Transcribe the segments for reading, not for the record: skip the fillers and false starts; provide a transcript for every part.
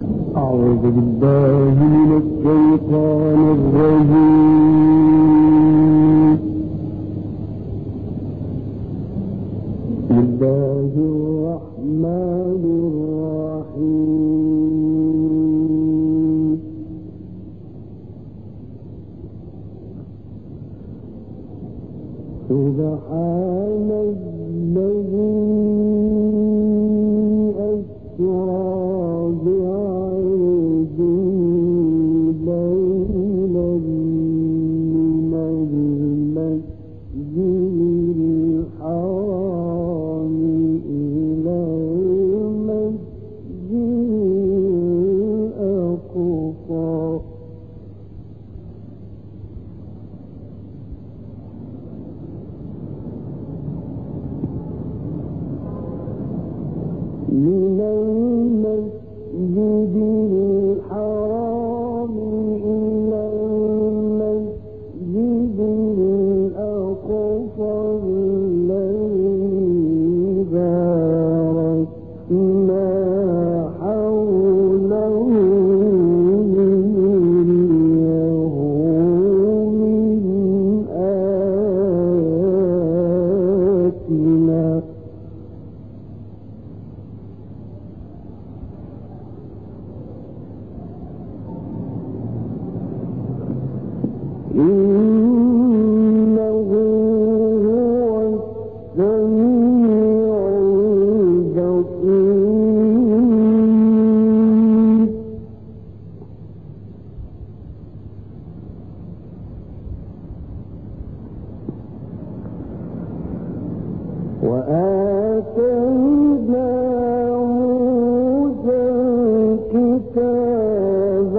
أعوذ بالله من الشيطان الرجيم. بسم الله الرحمن الرحيم. سبحان الذي أسرى من المسجد الحرام إلى المسجد الأقصى الذي باركنا حوله لنريه من آياتنا. إنه هو السميع البصير. وآتينا موسى الكتاب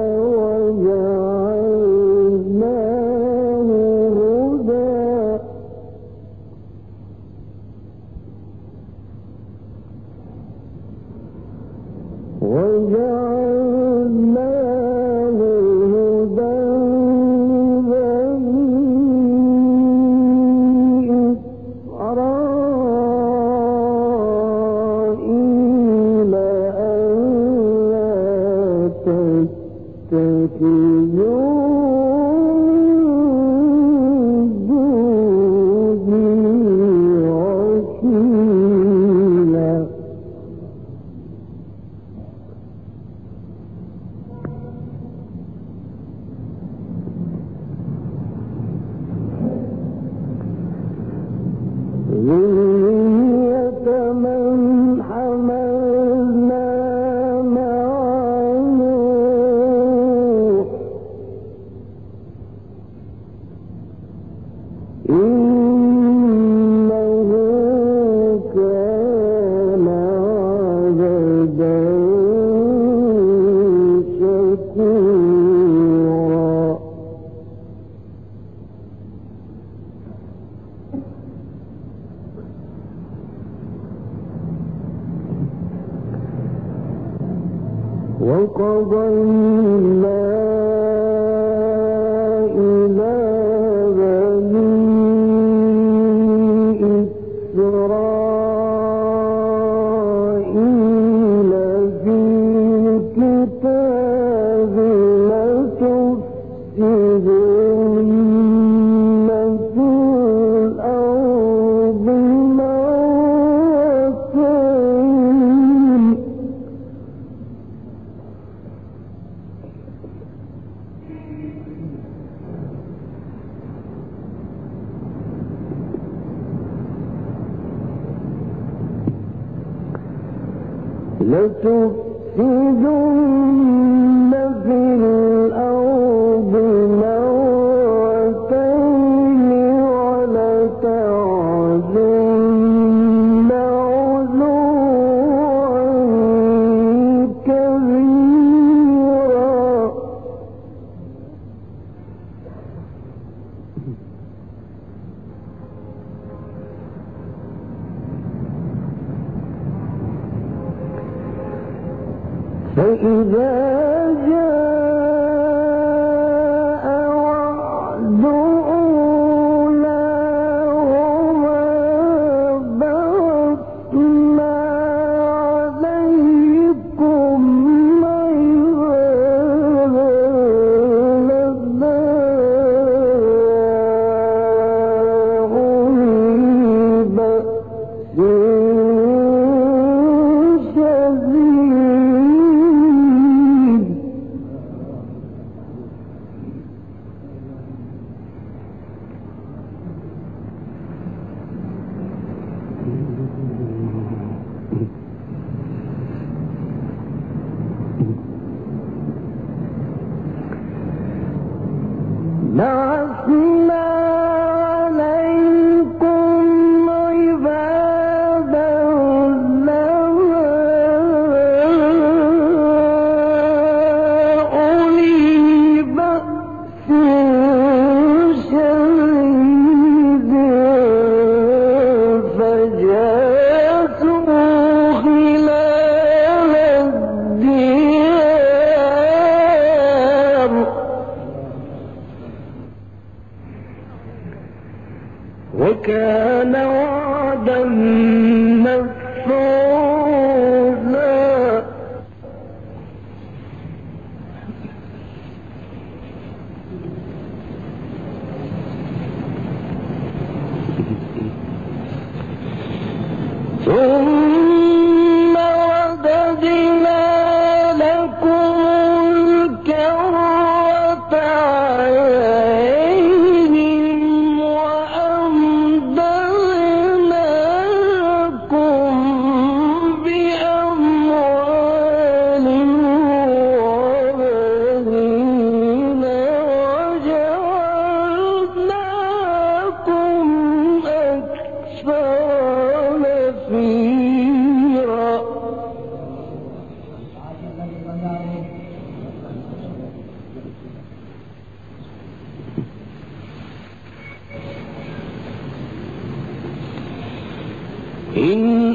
وجعلناه هدى لبني إسرائيل ألا تتخذوا ذرية من حملنا مع نوح إنه كان عبدا شكورا. وقضينا إلى بني إسرائيل في الكتاب لتفسدن في الأرض مرتين لتفسدن في الأرض مرتين ولتعلن علوا كبيرا. فإذا جاء وعد أولاهما بعثنا عليكم عبادا بعثنا عليكم عبادا لنا أولي بأس شديد فجاسوا خلال الديار وكان وعدا مفعولا ثم رددنا لكم الكرة عليهم وأمددناكم بأموال وبنين وجعلناكم أكثر نفيرا إن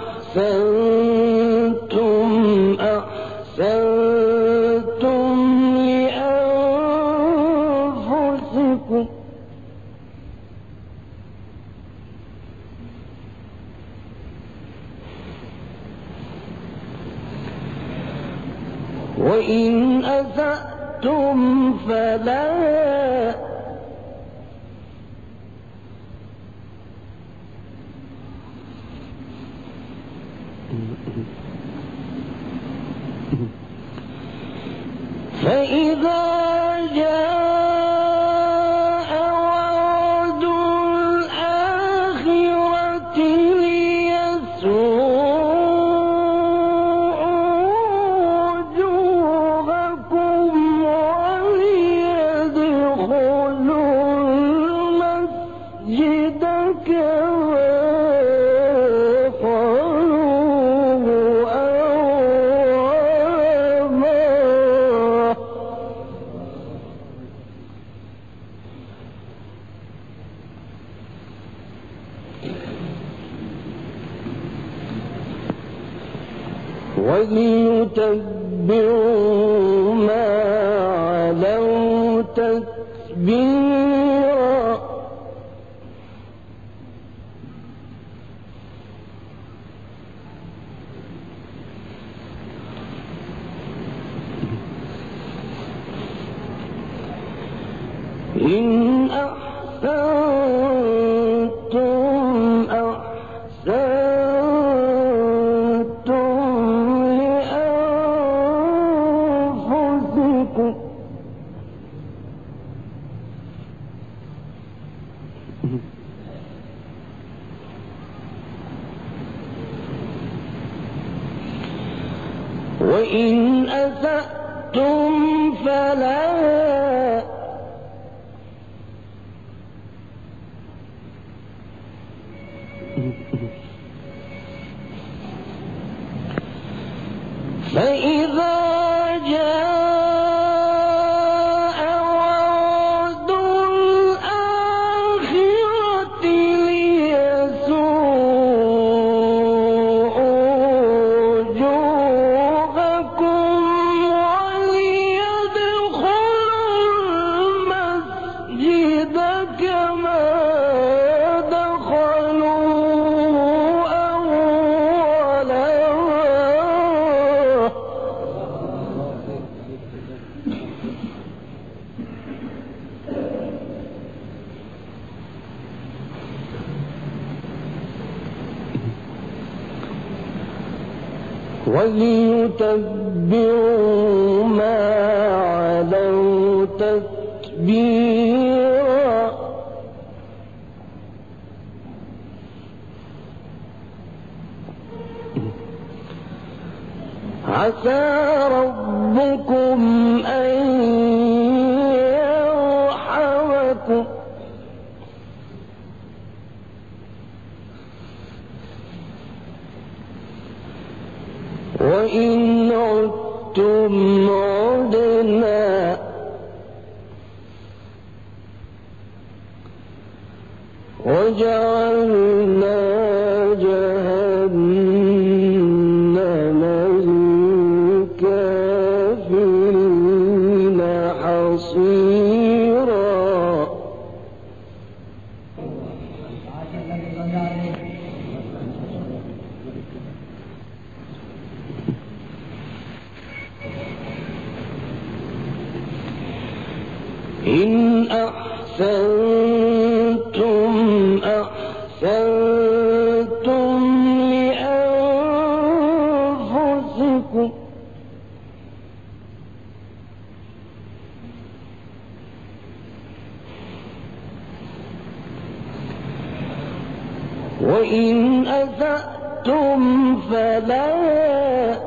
أحسنتم أحسنتم لأنفسكم وإن أسأتم فلا فإذا جاء وعد الآخرة ليسوءوا وجوهكم وليدخلوا المسجد كما دخلوه أول مرة وليتبعوا ما علوا تتبيرا إن أحسنتم أحسنتم لأنفسكم وإن أسأتم فلا فإذا جاء وعد الآخرة ليسوءوا وجوهكم وليدخلوا المسجد كما دخلوه أول مرة وليتبعوا ما علوا تتبيرا عسى ربكم ربكم أن يرحمكم وإن عدتم عدنا وجعلنا جهنم للكافرين حصيرا. إن أحسنتم أحسنتم لأنفسكم وإن أسأتم فلها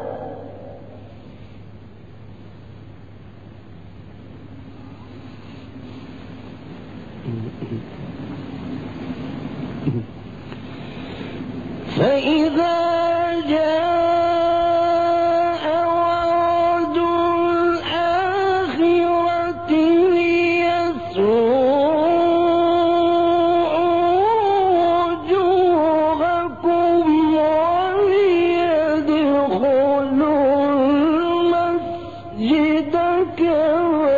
فإذا جاء وعد الآخرة ليسوءوا وجوهكم وليدخلوا المسجد كما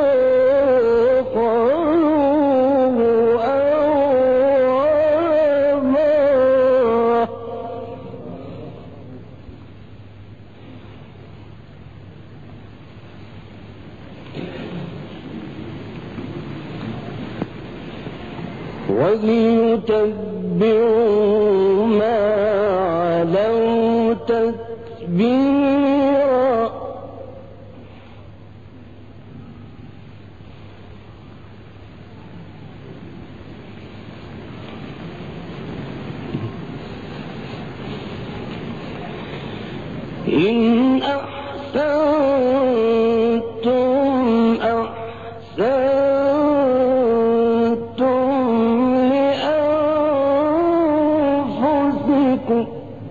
وليتبعوا ما علوا تتبيرا. إن أحسنتم أحسنتم لأنفسكم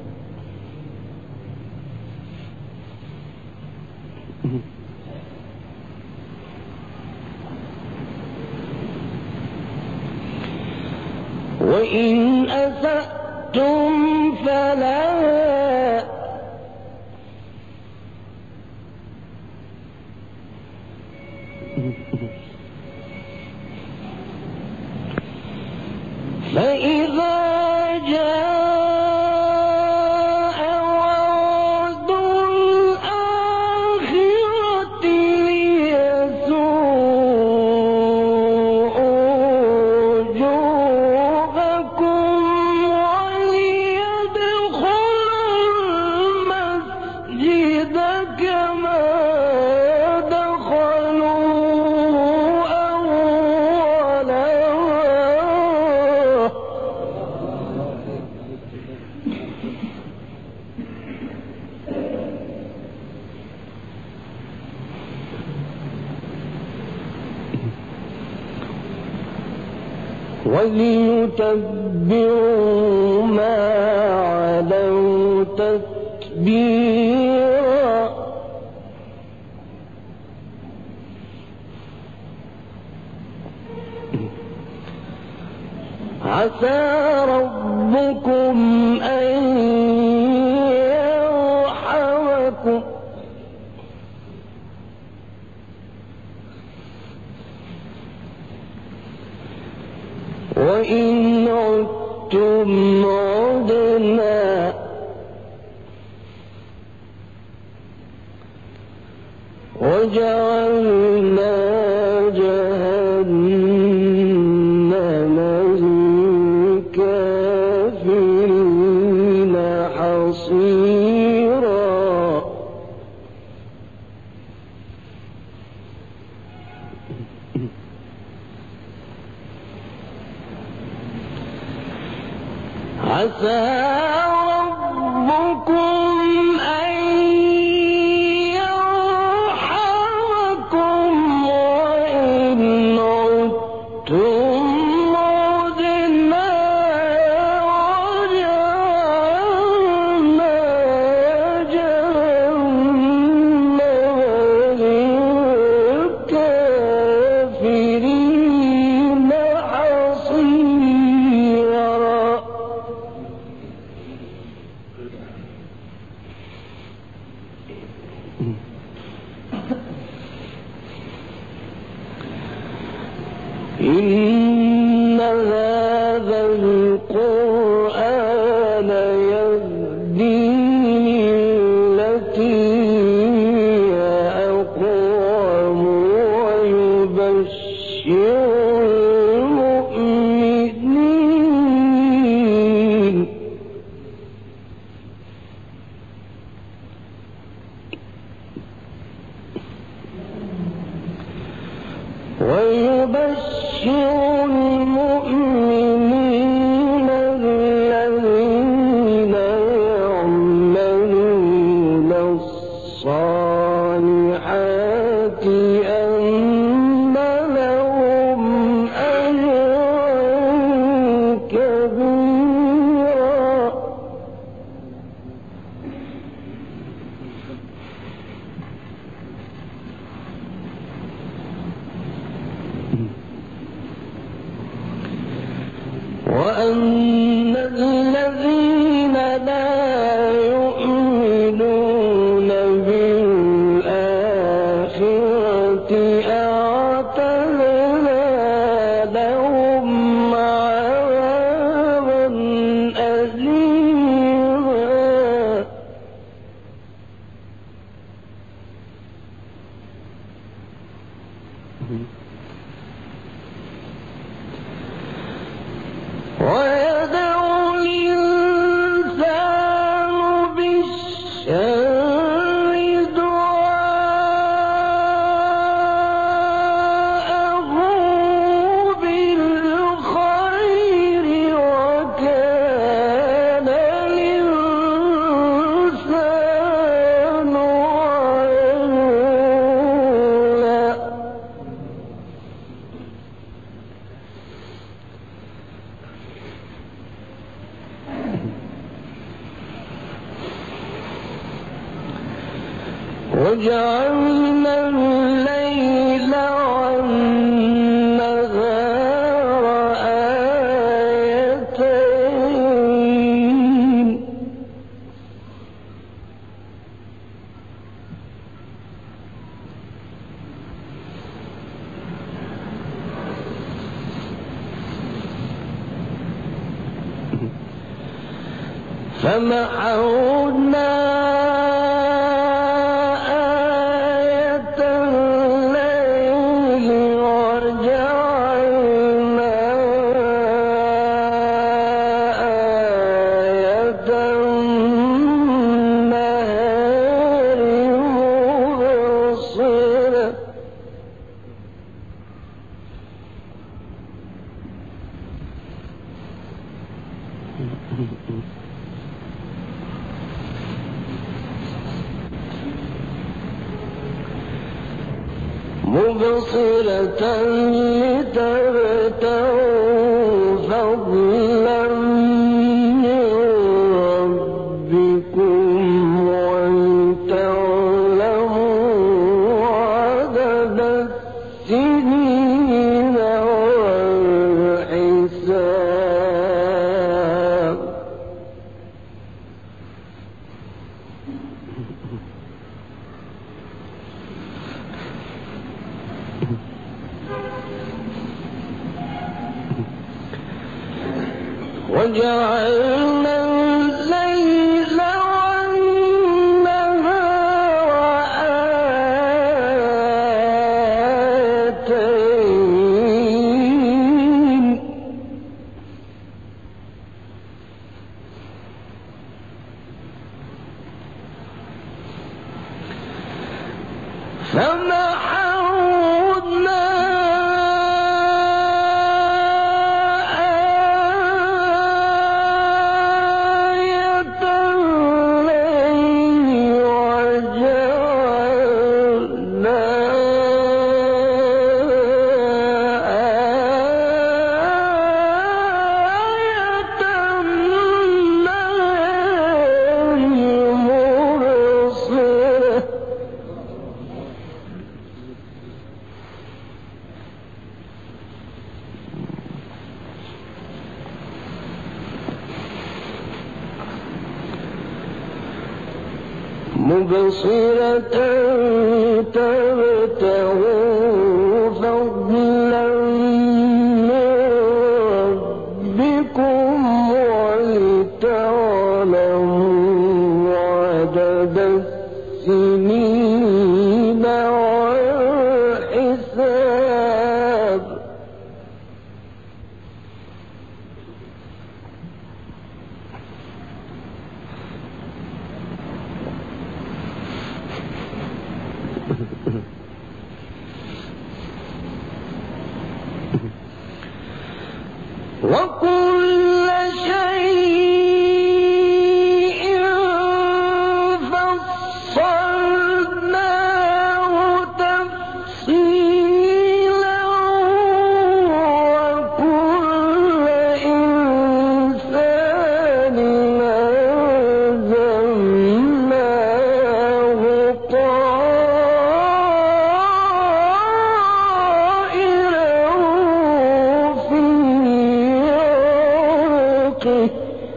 وإن أسأتم فلها فإذا جاء وعد الآخرة ليسوءوا وجوهكم وليدخلوا المسجد كما وليتبعوا ما علوا تتبيرا. عسى ربكم أن يرحمكم وإن عدتم عدنا وجعلنا جهنم للكافرين حصيرا. عسى ربكم أن يرحمكم إن هذا القرآن يهدي للتي هي أقوم ويبشر المؤمنين الذين يعملون الصالحات أن لهم أجرا كبيرا. وأن الذين لا يؤمنون بالآخرة أعتدنا لهم عذابا أليما. ويدعو الإنسان بالشر دعاءه بالخير وكان الإنسان عجولا. وجعلنا الليل والنهار آيتين فمحونا مبصرة لتبتغوا فضلا من ربكم ولتعلموا عدد السنين والحساب. وجعلنا الليل والنهار آيتين فمحونا مبصرة تبتغوا فضلا وكل شيء فصلناه تفصيلا وكل إنسان ألزمناه طائره في عنقه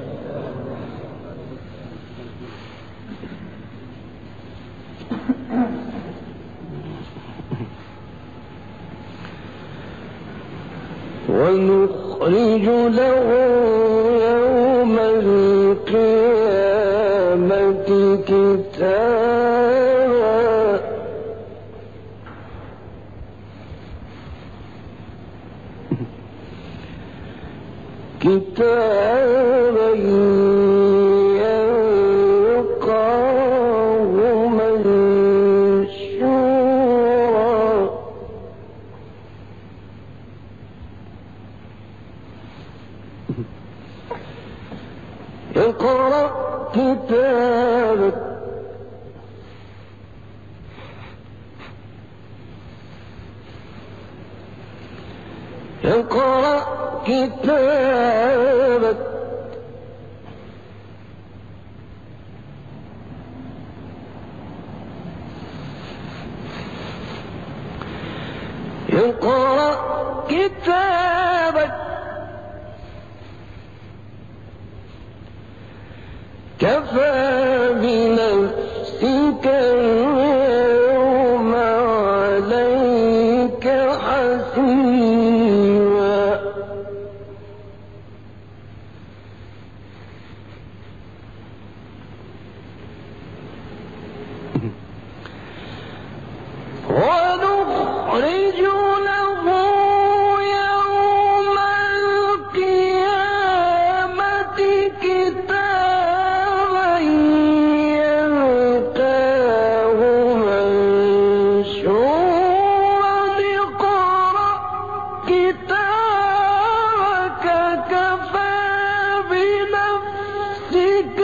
ونخرج له يوم القيامة كتابا يلقاه منشورا اقرأ كتابك اقرأ كتابك اقرأ كتابك كفى بنفسك اليوم عليك حسيبا ونخرج له يوم القيامة كتابا يلقاه منشورا اقرأ كتابك كفى بنفسك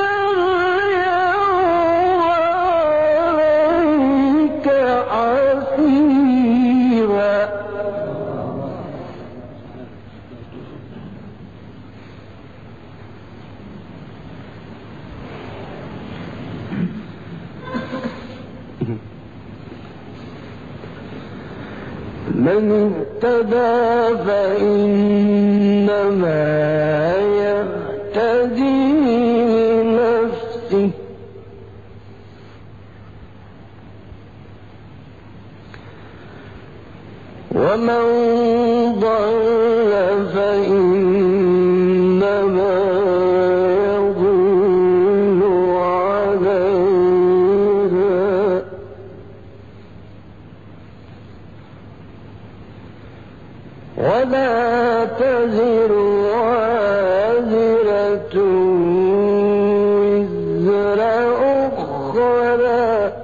اليوم عليك حسيبا من اهتدى فإنما يهتدي لنفسه ومن ضل فإنما يضل عليها ولا تزر وازرة وزر أخرى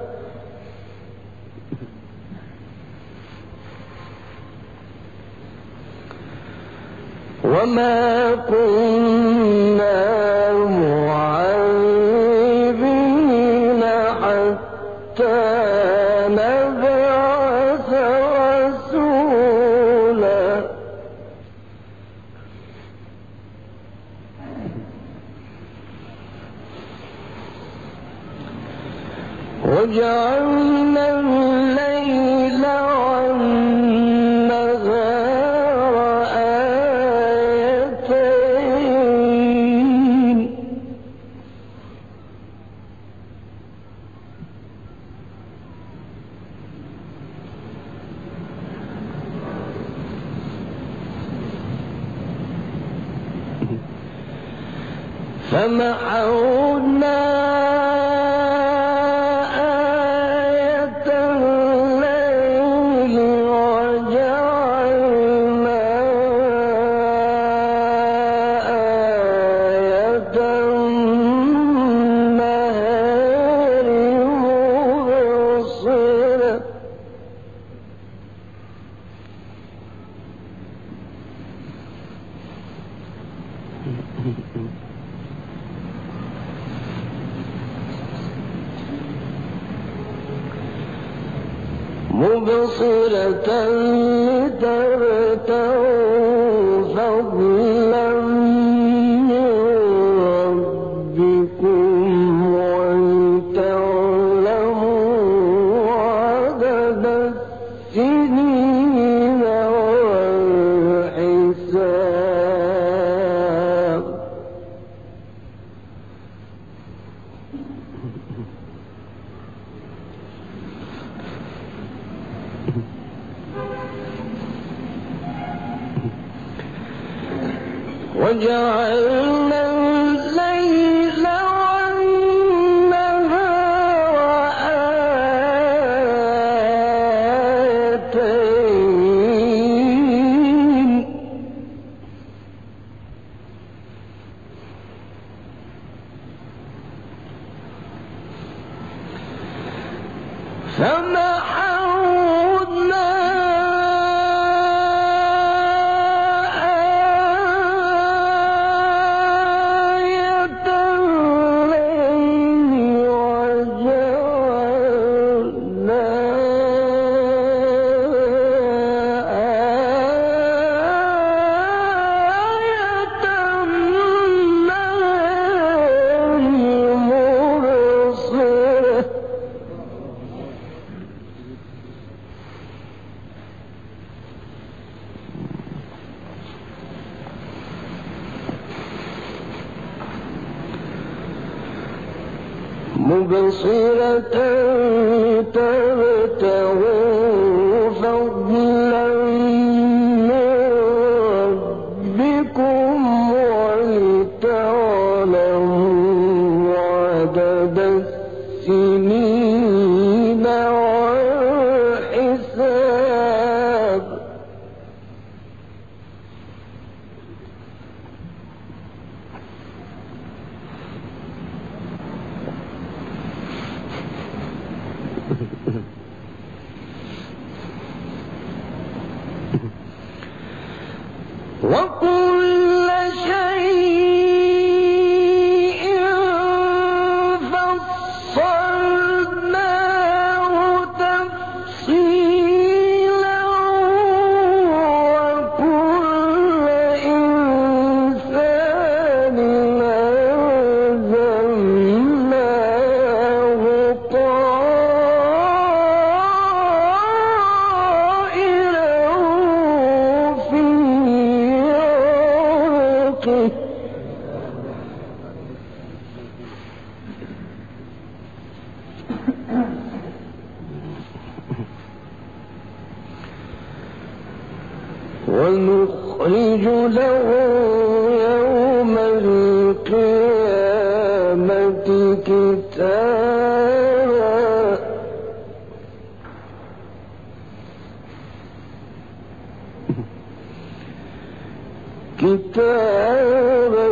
وما كنا معذبين حتى نبعث رسولا وجعلنا الليل والنهار آيتين فمحونا آية الليل وجعلنا آية النهار مبصرة مبصرة لتبتغوا فضلا من ربكم ولتعلموا عدد السنين والحساب. وجعلنا الليل والنهار آيتين فمحونا مبصرة تبتغوا فضلا من ربكم ولتعلموا عدد السنين والحساب. وكل شيء فصلناه تفصيلا وكل إنسان ألزمناه طائره في ونخرج له يوم القيامة كتابا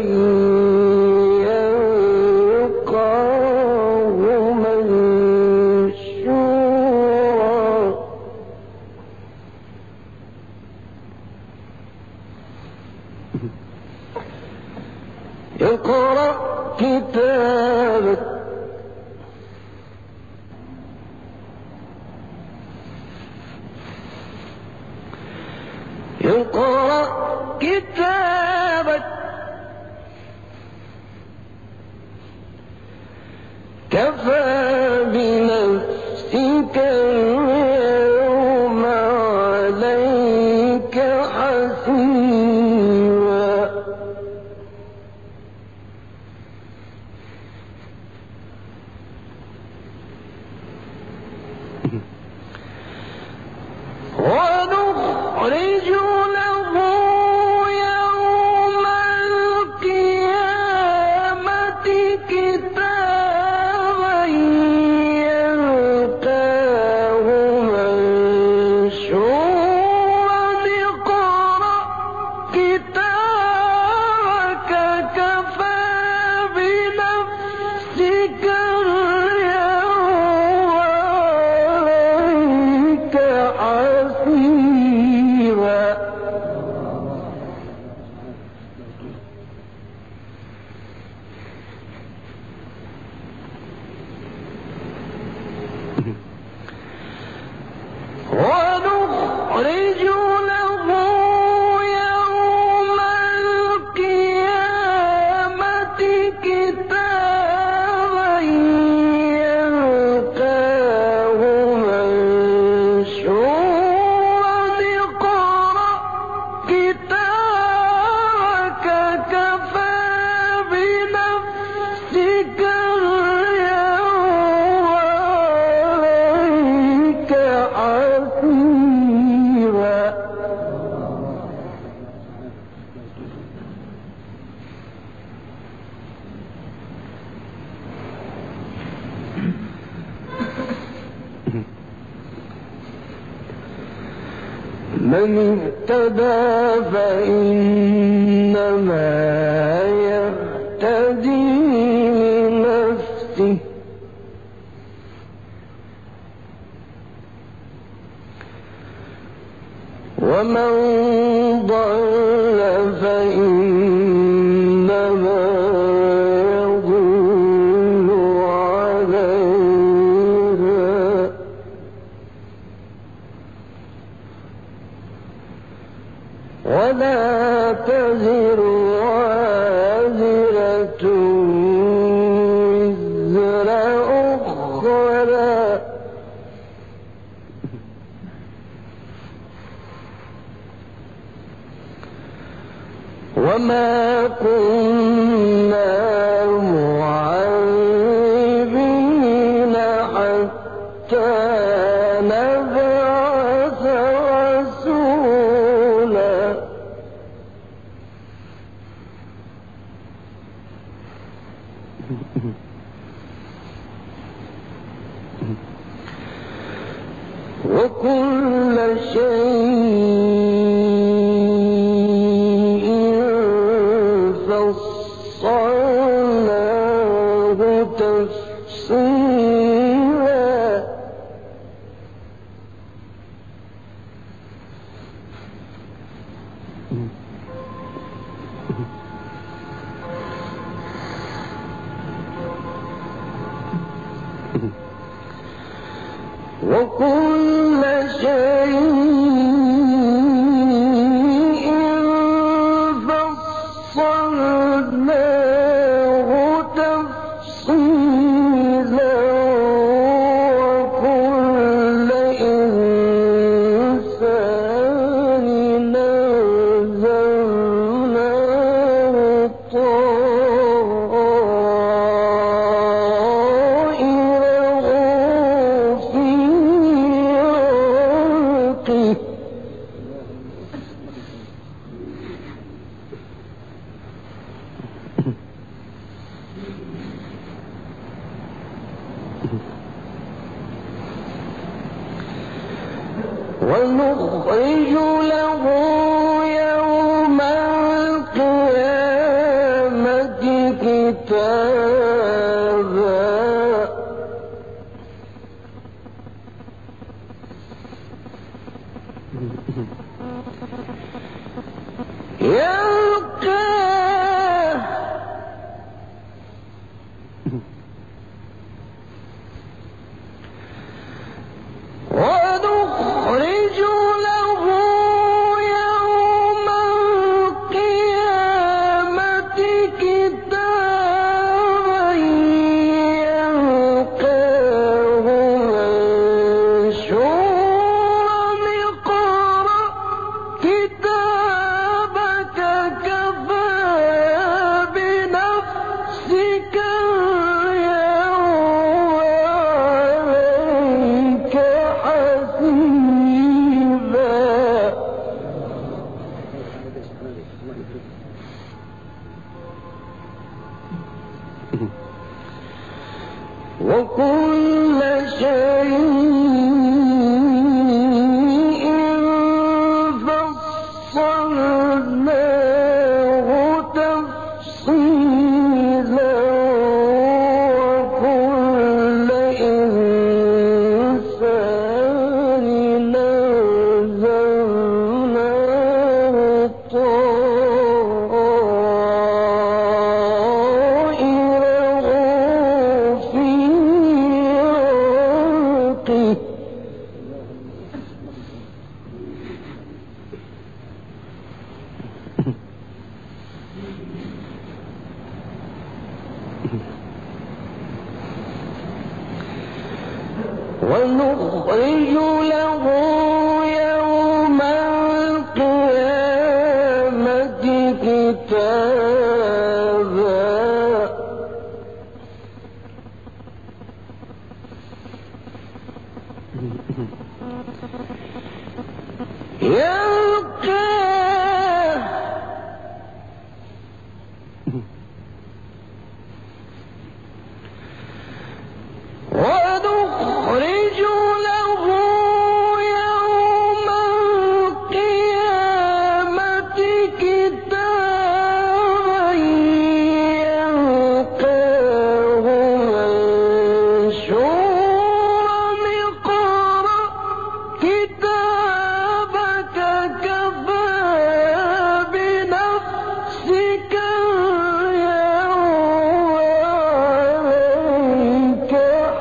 يلقاه منشورا. اقرأ كتابك اقرأ كتابك كفى بنفسك اليوم عليك حسيبا. ونخرج له يوم القيامة كتابا يلقاه منشورا. اقرأ كتابك كفى بنفسك اليوم عليك حسيبا. من اهتدى فإنما يهتدي لنفسه ومن ضل فإنما يضل عليها ولا تزر وازرة وزر أخرى وما كنا معذبين حتى نبعث رسولا وكل شيء فصلناه تفصيلا وكل شيء فصلناه تفصيلا وكل إنسان نزلناه طائره في عنقه ونخرج له يوم القيامة كتابا يلقاه ونخرج له يوم القيامة كتابا يلقاه منشورا اقرأ كتابك كفى ونخرج له يوم القيامة كتابا يلقاه ونخرج له يوم القيامة كتابا يلقاه منشورا اقرأ كتابك كفى بنفسك اليوم عليك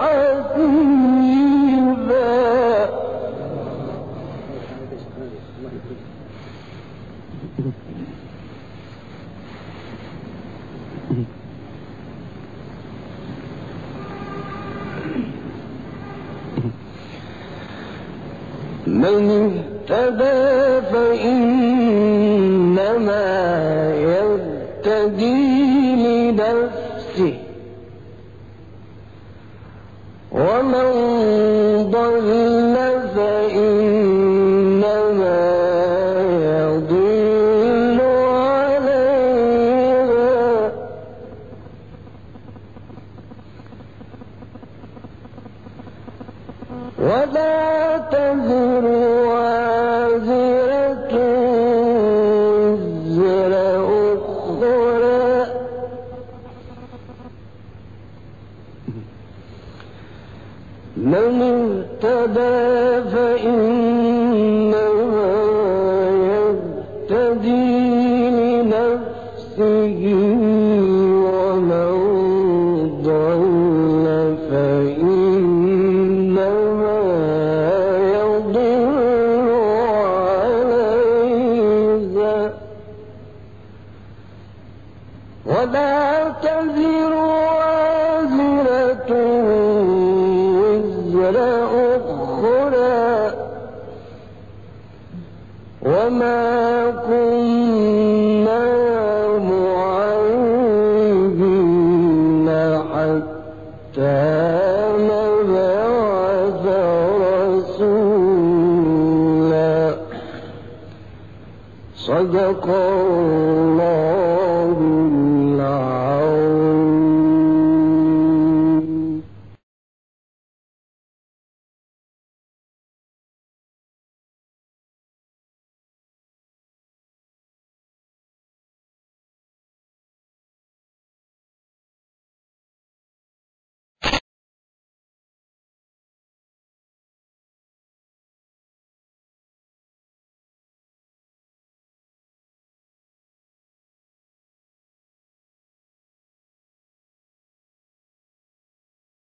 من اهتدى فإنما يهتدي لنفسه ومن ضل فإنما يضل عليها ولا تزر وازرة وزر أخرى من اهتدى فإنما يهتدي لنفسه ومن ضل فإنما يضل عليها ولا تزر وازرة وزر أخرى وما كنا معذبين حتى نبعث رسولا صدق الله